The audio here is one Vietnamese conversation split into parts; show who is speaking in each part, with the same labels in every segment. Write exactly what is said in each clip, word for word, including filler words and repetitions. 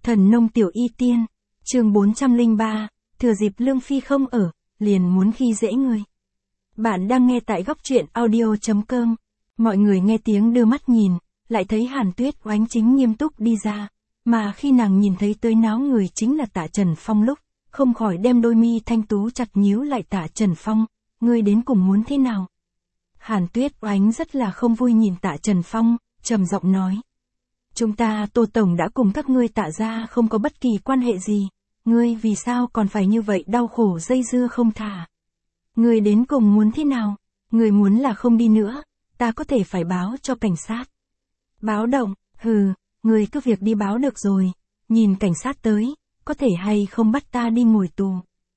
Speaker 1: Thần nông tiểu y tiên, chương bốn trăm lẻ ba, thừa dịp Lương Phi không ở, liền muốn khi dễ người. Bạn đang nghe tại góc truyện audio chấm com. Mọi người nghe tiếng đưa mắt nhìn, lại thấy Hàn Tuyết Oánh chính nghiêm túc đi ra, mà khi nàng nhìn thấy tới náo người chính là Tạ Trần Phong lúc, không khỏi đem đôi mi thanh tú chặt nhíu lại. Tạ Trần Phong, ngươi đến cùng muốn thế nào? Hàn Tuyết Oánh rất là không vui nhìn Tạ Trần Phong, trầm giọng nói. Chúng ta Tô Tổng đã cùng các ngươi Tạ gia không có bất kỳ quan hệ gì, ngươi vì sao còn phải như vậy đau khổ dây dưa không thả? Ngươi đến cùng muốn thế nào? Ngươi muốn là không đi nữa, ta có thể phải báo cho cảnh sát. Báo động, hừ, ngươi cứ việc đi báo được rồi, nhìn cảnh sát tới, có thể hay không bắt ta đi ngồi tù.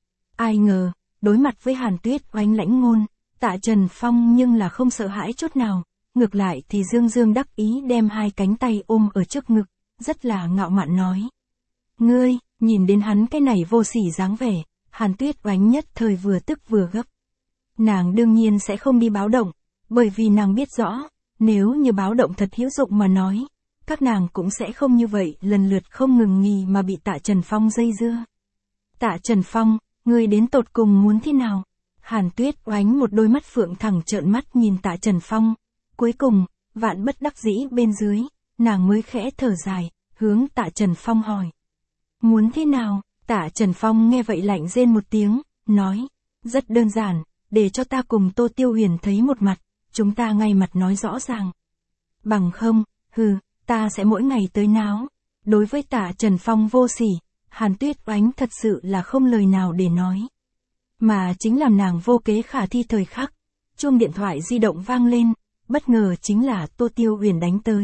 Speaker 1: Ai ngờ, đối mặt với Hàn Tuyết Oánh lãnh ngôn, Tạ Trần Phong nhưng là không sợ hãi chút nào, ngược lại thì dương dương đắc ý đem hai cánh tay ôm ở trước ngực, rất là ngạo mạn nói. Ngươi, nhìn đến hắn cái này vô sỉ dáng vẻ, Hàn Tuyết Oánh nhất thời vừa tức vừa gấp. Nàng đương nhiên sẽ không đi báo động, bởi vì nàng biết rõ, nếu như báo động thật hữu dụng mà nói, các nàng cũng sẽ không như vậy lần lượt không ngừng nghỉ mà bị Tạ Trần Phong dây dưa. Tạ Trần Phong, ngươi đến tột cùng muốn thế nào? Hàn Tuyết Oánh một đôi mắt phượng thẳng trợn mắt nhìn Tạ Trần Phong, cuối cùng, vạn bất đắc dĩ bên dưới, nàng mới khẽ thở dài, hướng Tạ Trần Phong hỏi. Muốn thế nào? Tạ Trần Phong nghe vậy lạnh rên một tiếng, nói, rất đơn giản, để cho ta cùng Tô Tiêu Huyền thấy một mặt, chúng ta ngay mặt nói rõ ràng. Bằng không, hừ, ta sẽ mỗi ngày tới náo. Đối với Tạ Trần Phong vô sỉ, Hàn Tuyết Oánh thật sự là không lời nào để nói. Mà chính làm nàng vô kế khả thi thời khắc, chuông điện thoại di động vang lên, bất ngờ chính là Tô Tiêu Huyền đánh tới.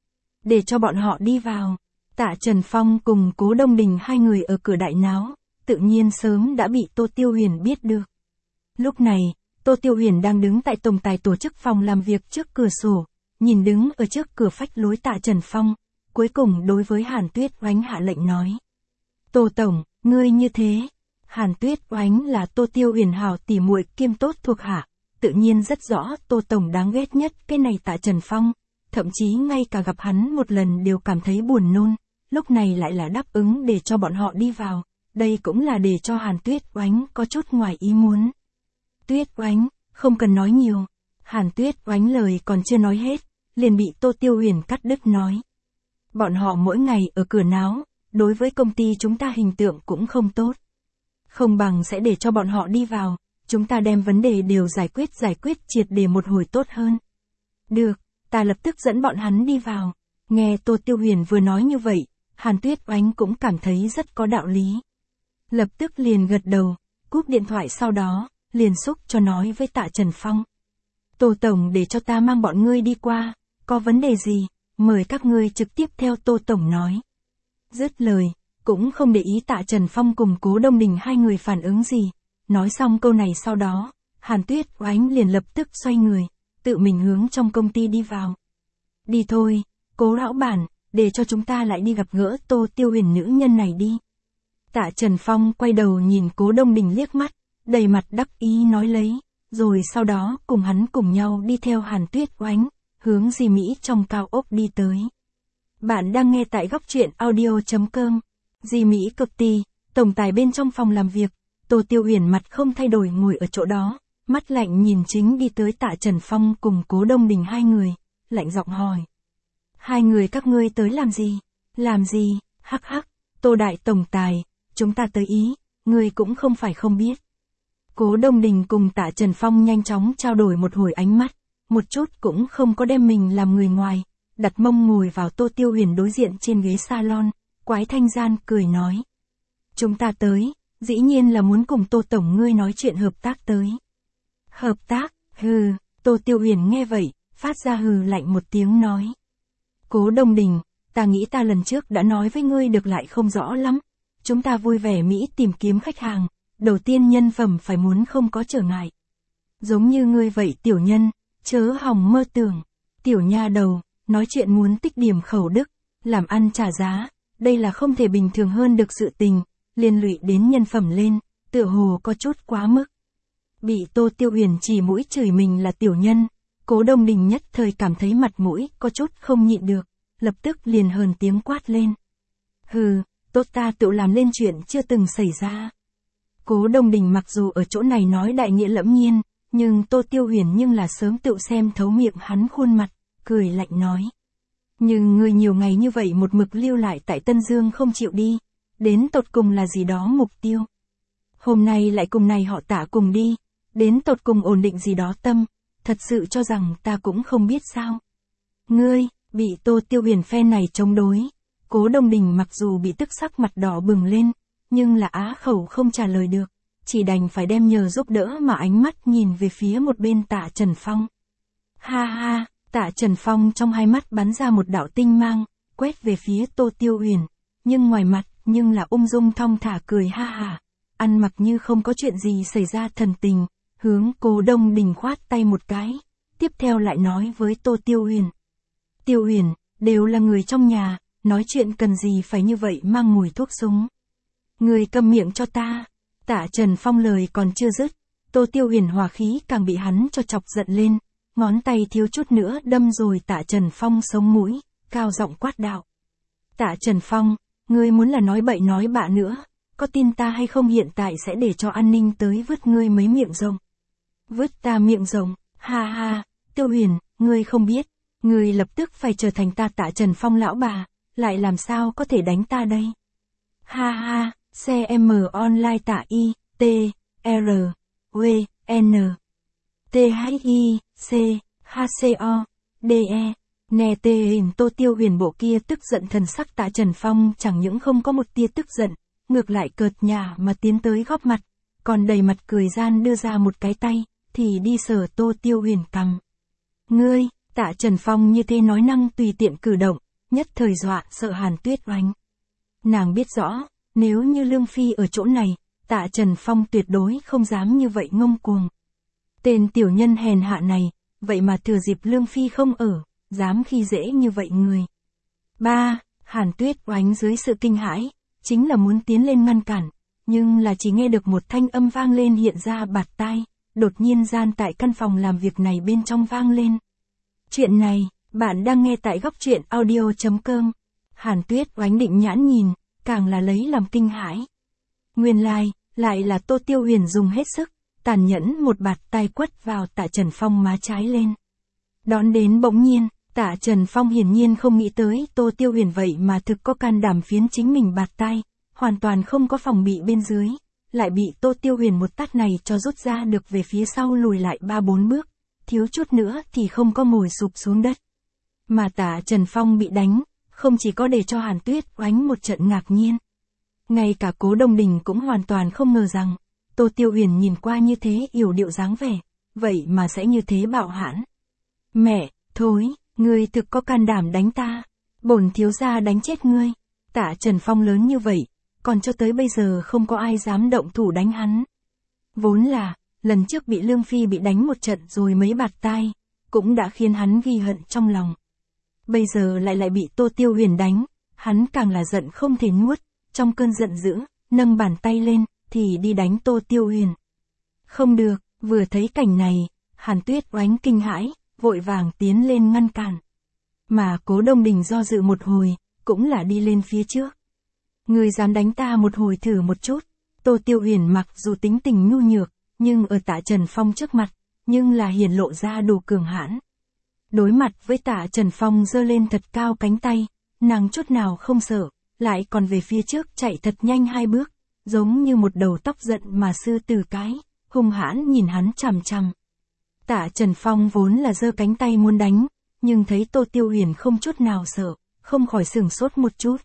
Speaker 1: Để cho bọn họ đi vào, Tạ Trần Phong cùng Cố Đông Đình hai người ở cửa đại náo, tự nhiên sớm đã bị Tô Tiêu Huyền biết được. Lúc này, Tô Tiêu Huyền đang đứng tại tổng tài tổ chức phòng làm việc trước cửa sổ, nhìn đứng ở trước cửa phách lối Tạ Trần Phong, cuối cùng đối với Hàn Tuyết Oánh hạ lệnh nói. Tô Tổng, ngươi như thế. Hàn Tuyết Oánh là Tô Tiêu Huyền hảo tỉ muội kiêm tốt thuộc hạ, tự nhiên rất rõ Tô Tổng đáng ghét nhất cái này Tạ Trần Phong, thậm chí ngay cả gặp hắn một lần đều cảm thấy buồn nôn, lúc này lại là đáp ứng để cho bọn họ đi vào, đây cũng là để cho Hàn Tuyết Oánh có chút ngoài ý muốn. Tuyết Oánh, không cần nói nhiều. Hàn Tuyết Oánh lời còn chưa nói hết, liền bị Tô Tiêu Huyền cắt đứt nói. Bọn họ mỗi ngày ở cửa náo, đối với công ty chúng ta hình tượng cũng không tốt. Không bằng sẽ để cho bọn họ đi vào, chúng ta đem vấn đề đều giải quyết giải quyết triệt để một hồi tốt hơn. Được, ta lập tức dẫn bọn hắn đi vào. Nghe Tô Tiêu Huyền vừa nói như vậy, Hàn Tuyết Oánh cũng cảm thấy rất có đạo lý. Lập tức liền gật đầu, cúp điện thoại sau đó, liền xúc cho nói với Tạ Trần Phong. Tô Tổng để cho ta mang bọn ngươi đi qua, có vấn đề gì, mời các ngươi trực tiếp theo Tô Tổng nói. Dứt lời, cũng không để ý Tạ Trần Phong cùng Cố Đông Đình hai người phản ứng gì. Nói xong câu này sau đó, Hàn Tuyết Oánh liền lập tức xoay người, tự mình hướng trong công ty đi vào. Đi thôi, Cố lão bản, để cho chúng ta lại đi gặp gỡ Tô Tiêu Huyền nữ nhân này đi. Tạ Trần Phong quay đầu nhìn Cố Đông Đình liếc mắt, đầy mặt đắc ý nói lấy, rồi sau đó cùng hắn cùng nhau đi theo Hàn Tuyết Oánh, hướng Di Mỹ trong cao ốc đi tới. Bạn đang nghe tại góc truyện audio chấm com. Di Mỹ Cực Ty, tổng tài bên trong phòng làm việc, Tô Tiêu Huyền mặt không thay đổi ngồi ở chỗ đó, mắt lạnh nhìn chính đi tới Tạ Trần Phong cùng Cố Đông Đình hai người, lạnh giọng hỏi. Hai người các ngươi tới làm gì? Làm gì? Hắc hắc, Tô Đại tổng tài, chúng ta tới ý, ngươi cũng không phải không biết. Cố Đông Đình cùng Tạ Trần Phong nhanh chóng trao đổi một hồi ánh mắt, một chút cũng không có đem mình làm người ngoài, đặt mông ngồi vào Tô Tiêu Huyền đối diện trên ghế salon, quái thanh gian cười nói. Chúng ta tới, dĩ nhiên là muốn cùng Tô Tổng ngươi nói chuyện hợp tác tới. Hợp tác, hừ, Tô Tiêu Huyền nghe vậy, phát ra hừ lạnh một tiếng nói. Cố Đông Đình, ta nghĩ ta lần trước đã nói với ngươi được lại không rõ lắm, chúng ta vui vẻ Mỹ tìm kiếm khách hàng, đầu tiên nhân phẩm phải muốn không có trở ngại. Giống như ngươi vậy tiểu nhân, chớ hòng mơ tưởng, tiểu nha đầu, nói chuyện muốn tích điểm khẩu đức, làm ăn trả giá, đây là không thể bình thường hơn được sự tình, liên lụy đến nhân phẩm lên, tựa hồ có chút quá mức. Bị Tô Tiêu Huyền chỉ mũi chửi mình là tiểu nhân, Cố Đông Đình nhất thời cảm thấy mặt mũi có chút không nhịn được, lập tức liền hờn tiếng quát lên. Hừ, tốt ta tự làm lên chuyện chưa từng xảy ra. Cố Đông Đình mặc dù ở chỗ này nói đại nghĩa lẫm nhiên, nhưng Tô Tiêu Huyền nhưng là sớm tự xem thấu miệng hắn khuôn mặt, cười lạnh nói. Nhưng ngươi nhiều ngày như vậy một mực lưu lại tại Tân Dương không chịu đi, đến tột cùng là gì đó mục tiêu. Hôm nay lại cùng này họ Tạ cùng đi, đến tột cùng ổn định gì đó tâm, thật sự cho rằng ta cũng không biết sao. Ngươi, bị Tô Tiêu Huyền phen này chống đối, Cố Đông Đình mặc dù bị tức sắc mặt đỏ bừng lên, nhưng là á khẩu không trả lời được, chỉ đành phải đem nhờ giúp đỡ mà ánh mắt nhìn về phía một bên Tạ Trần Phong. Ha ha, Tạ Trần Phong trong hai mắt bắn ra một đạo tinh mang, quét về phía Tô Tiêu Huyền, nhưng ngoài mặt nhưng là ung dung thong thả cười ha ha, ăn mặc như không có chuyện gì xảy ra thần tình, hướng Cố Đông Đình khoát tay một cái, tiếp theo lại nói với Tô Tiêu Huyền. Tiêu Huyền, đều là người trong nhà, nói chuyện cần gì phải như vậy mang mùi thuốc súng. Người câm miệng cho ta. Tạ Trần Phong lời còn chưa dứt, Tô Tiêu Huyền hòa khí càng bị hắn cho chọc giận lên, ngón tay thiếu chút nữa đâm rồi Tạ Trần Phong sống mũi, cao giọng quát đạo. Tạ Trần Phong, ngươi muốn là nói bậy nói bạ nữa, có tin ta hay không hiện tại sẽ để cho an ninh tới vứt ngươi mấy miệng rồng. Vứt ta miệng rồng, ha ha, Tiêu Huyền, ngươi không biết, ngươi lập tức phải trở thành ta Tạ Trần Phong lão bà, lại làm sao có thể đánh ta đây. Ha ha, xê em online Tạ I, T, R, W, N, T H I, C, H C O, D E, nè tê hình Tô Tiêu Huyền bộ kia tức giận thần sắc Tạ Trần Phong chẳng những không có một tia tức giận, ngược lại cợt nhả mà tiến tới góp mặt, còn đầy mặt cười gian đưa ra một cái tay, thì đi sờ Tô Tiêu Huyền cằm. Ngươi, Tạ Trần Phong như thế nói năng tùy tiện cử động, nhất thời dọa sợ Hàn Tuyết Oánh. Nàng biết rõ, nếu như Lương Phi ở chỗ này, Tạ Trần Phong tuyệt đối không dám như vậy ngông cuồng. Tên tiểu nhân hèn hạ này, vậy mà thừa dịp Lương Phi không ở, dám khi dễ như vậy người. Ba, Hàn Tuyết Oánh dưới sự kinh hãi, chính là muốn tiến lên ngăn cản, nhưng là chỉ nghe được một thanh âm vang lên hiện ra bạt tai, đột nhiên gian tại căn phòng làm việc này bên trong vang lên. Chuyện này, bạn đang nghe tại góc truyện audio chấm com. Hàn Tuyết Oánh định nhãn nhìn, càng là lấy làm kinh hãi. Nguyên lai, like, lại là Tô Tiêu Huyền dùng hết sức, tàn nhẫn một bạt tai quất vào Tạ Trần Phong má trái lên. Đón đến bỗng nhiên, Tạ Trần Phong hiển nhiên không nghĩ tới Tô Tiêu Huyền vậy mà thực có can đảm phiến chính mình bạt tai, hoàn toàn không có phòng bị bên dưới, lại bị Tô Tiêu Huyền một tát này cho rút ra được về phía sau lùi lại ba bốn bước, thiếu chút nữa thì không có ngồi sụp xuống đất. Mà Tạ Trần Phong bị đánh, không chỉ có để cho Hàn Tuyết Oánh một trận ngạc nhiên. Ngay cả Cố Đông Đình cũng hoàn toàn không ngờ rằng, Tô Tiêu Huyền nhìn qua như thế yểu điệu dáng vẻ, vậy mà sẽ như thế bạo hãn. Mẹ, thối, ngươi thực có can đảm đánh ta, bổn thiếu gia đánh chết ngươi. Tạ Trần Phong lớn như vậy, còn cho tới bây giờ không có ai dám động thủ đánh hắn. Vốn là, lần trước bị Lương Phi bị đánh một trận rồi mấy bạt tai, cũng đã khiến hắn ghi hận trong lòng. Bây giờ lại lại bị Tô Tiêu Huyền đánh, hắn càng là giận không thể nuốt, trong cơn giận dữ, nâng bàn tay lên, thì đi đánh Tô Tiêu Huyền. Không được, vừa thấy cảnh này, Hàn Tuyết Oánh kinh hãi, vội vàng tiến lên ngăn cản. Mà Cố Đông Đình do dự một hồi, cũng là đi lên phía trước. Ngươi dám đánh ta một hồi thử một chút. Tô Tiêu Huyền mặc dù tính tình nhu nhược, nhưng ở Tạ Trần Phong trước mặt, nhưng là hiển lộ ra đủ cường hãn. Đối mặt với Tạ Trần Phong giơ lên thật cao cánh tay, nàng chút nào không sợ, lại còn về phía trước chạy thật nhanh hai bước, giống như một đầu tóc giận mà sư tử cái, hung hãn nhìn hắn chằm chằm. Tạ Trần Phong vốn là giơ cánh tay muốn đánh, nhưng thấy Tô Tiêu Huyền không chút nào sợ, không khỏi sửng sốt một chút.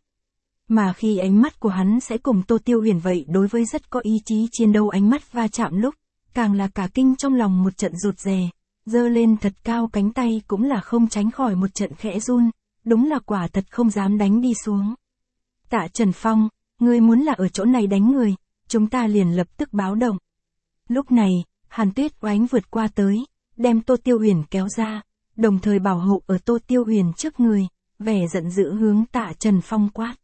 Speaker 1: Mà khi ánh mắt của hắn sẽ cùng Tô Tiêu Huyền vậy đối với rất có ý chí chiến đấu ánh mắt va chạm lúc, càng là cả kinh trong lòng một trận rụt rè, giơ lên thật cao cánh tay cũng là không tránh khỏi một trận khẽ run, đúng là quả thật không dám đánh đi xuống. Tạ Trần Phong, ngươi muốn là ở chỗ này đánh người, chúng ta liền lập tức báo động. Lúc này, Hàn Tuyết Oánh vượt qua tới, đem Tô Tiêu Huyền kéo ra, đồng thời bảo hộ ở Tô Tiêu Huyền trước người, vẻ giận dữ hướng Tạ Trần Phong quát.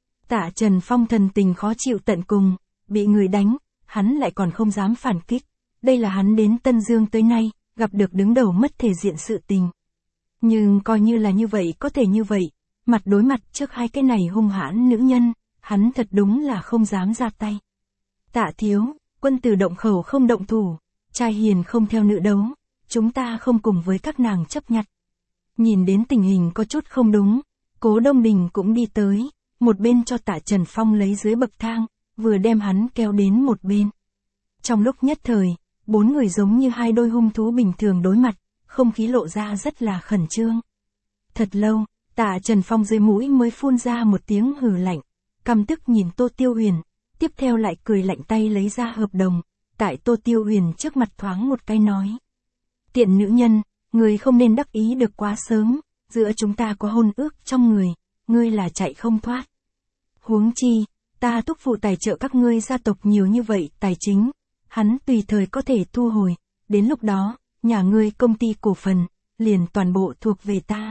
Speaker 1: Tạ Trần Phong thần tình khó chịu tận cùng, bị người đánh, hắn lại còn không dám phản kích. Đây là hắn đến Tân Dương tới nay, gặp được đứng đầu mất thể diện sự tình. Nhưng coi như là như vậy có thể như vậy, mặt đối mặt trước hai cái này hung hãn nữ nhân, hắn thật đúng là không dám ra tay. Tạ thiếu, quân tử động khẩu không động thủ, trai hiền không theo nữ đấu, chúng ta không cùng với các nàng chấp nhặt. Nhìn đến tình hình có chút không đúng, Cố Đông Đình cũng đi tới, một bên cho Tạ Trần Phong lấy dưới bậc thang, vừa đem hắn kéo đến một bên. Trong lúc nhất thời, bốn người giống như hai đôi hung thú bình thường đối mặt, không khí lộ ra rất là khẩn trương. Thật lâu, Tạ Trần Phong dưới mũi mới phun ra một tiếng hừ lạnh, căm tức nhìn Tô Tiêu Huyền, tiếp theo lại cười lạnh tay lấy ra hợp đồng, tại Tô Tiêu Huyền trước mặt thoáng một cái nói. Tiện nữ nhân, người không nên đắc ý được quá sớm, giữa chúng ta có hôn ước trong người, ngươi là chạy không thoát. Huống chi, ta thúc phụ tài trợ các ngươi gia tộc nhiều như vậy tài chính, hắn tùy thời có thể thu hồi, đến lúc đó, nhà ngươi công ty cổ phần, liền toàn bộ thuộc về ta.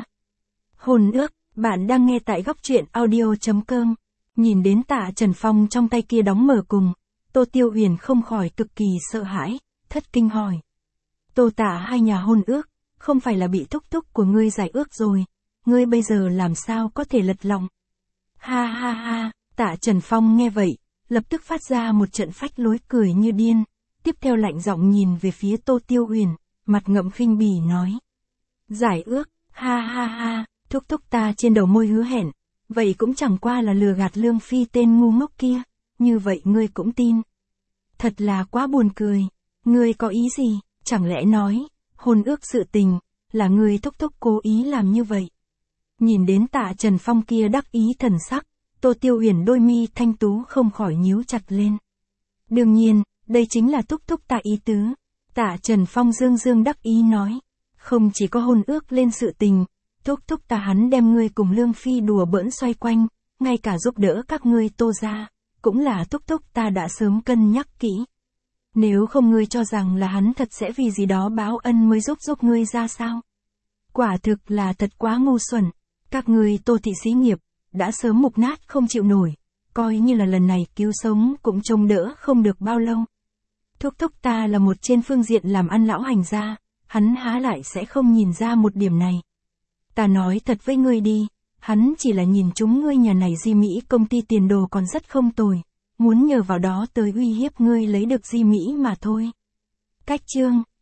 Speaker 1: Hôn ước, bạn đang nghe tại góc truyện audio chấm com. Nhìn đến Tạ Trần Phong trong tay kia đóng mở cùng, Tô Tiêu Huyền không khỏi cực kỳ sợ hãi, thất kinh hỏi. Tô Tạ hai nhà hôn ước, không phải là bị thúc thúc của ngươi giải ước rồi, ngươi bây giờ làm sao có thể lật lòng. Ha ha ha, Tạ Trần Phong nghe vậy, lập tức phát ra một trận phách lối cười như điên, tiếp theo lạnh giọng nhìn về phía Tô Tiêu Huyền, mặt ngậm khinh bỉ nói. Giải ước, ha ha ha, thúc thúc ta trên đầu môi hứa hẹn, vậy cũng chẳng qua là lừa gạt Lương Phi tên ngu ngốc kia, như vậy ngươi cũng tin. Thật là quá buồn cười, ngươi có ý gì, chẳng lẽ nói, hôn ước sự tình, là ngươi thúc thúc cố ý làm như vậy. Nhìn đến Tạ Trần Phong kia đắc ý thần sắc, Tô Tiêu Huyền đôi mi thanh tú không khỏi nhíu chặt lên. Đương nhiên, đây chính là thúc thúc ta ý tứ. Tạ Trần Phong dương dương đắc ý nói, không chỉ có hôn ước lên sự tình, thúc thúc ta hắn đem ngươi cùng Lương Phi đùa bỡn xoay quanh, ngay cả giúp đỡ các ngươi Tô gia, cũng là thúc thúc ta đã sớm cân nhắc kỹ. Nếu không ngươi cho rằng là hắn thật sẽ vì gì đó báo ân mới giúp giúp ngươi ra sao? Quả thực là thật quá ngu xuẩn, các ngươi Tô thị xí nghiệp, đã sớm mục nát không chịu nổi, coi như là lần này cứu sống cũng trông đỡ không được bao lâu. Thúc thúc ta là một trên phương diện làm ăn lão hành gia, hắn há lại sẽ không nhìn ra một điểm này. Ta nói thật với ngươi đi, hắn chỉ là nhìn chúng ngươi nhà này Di Mỹ công ty tiền đồ còn rất không tồi, muốn nhờ vào đó tới uy hiếp ngươi lấy được Di Mỹ mà thôi. Cách chương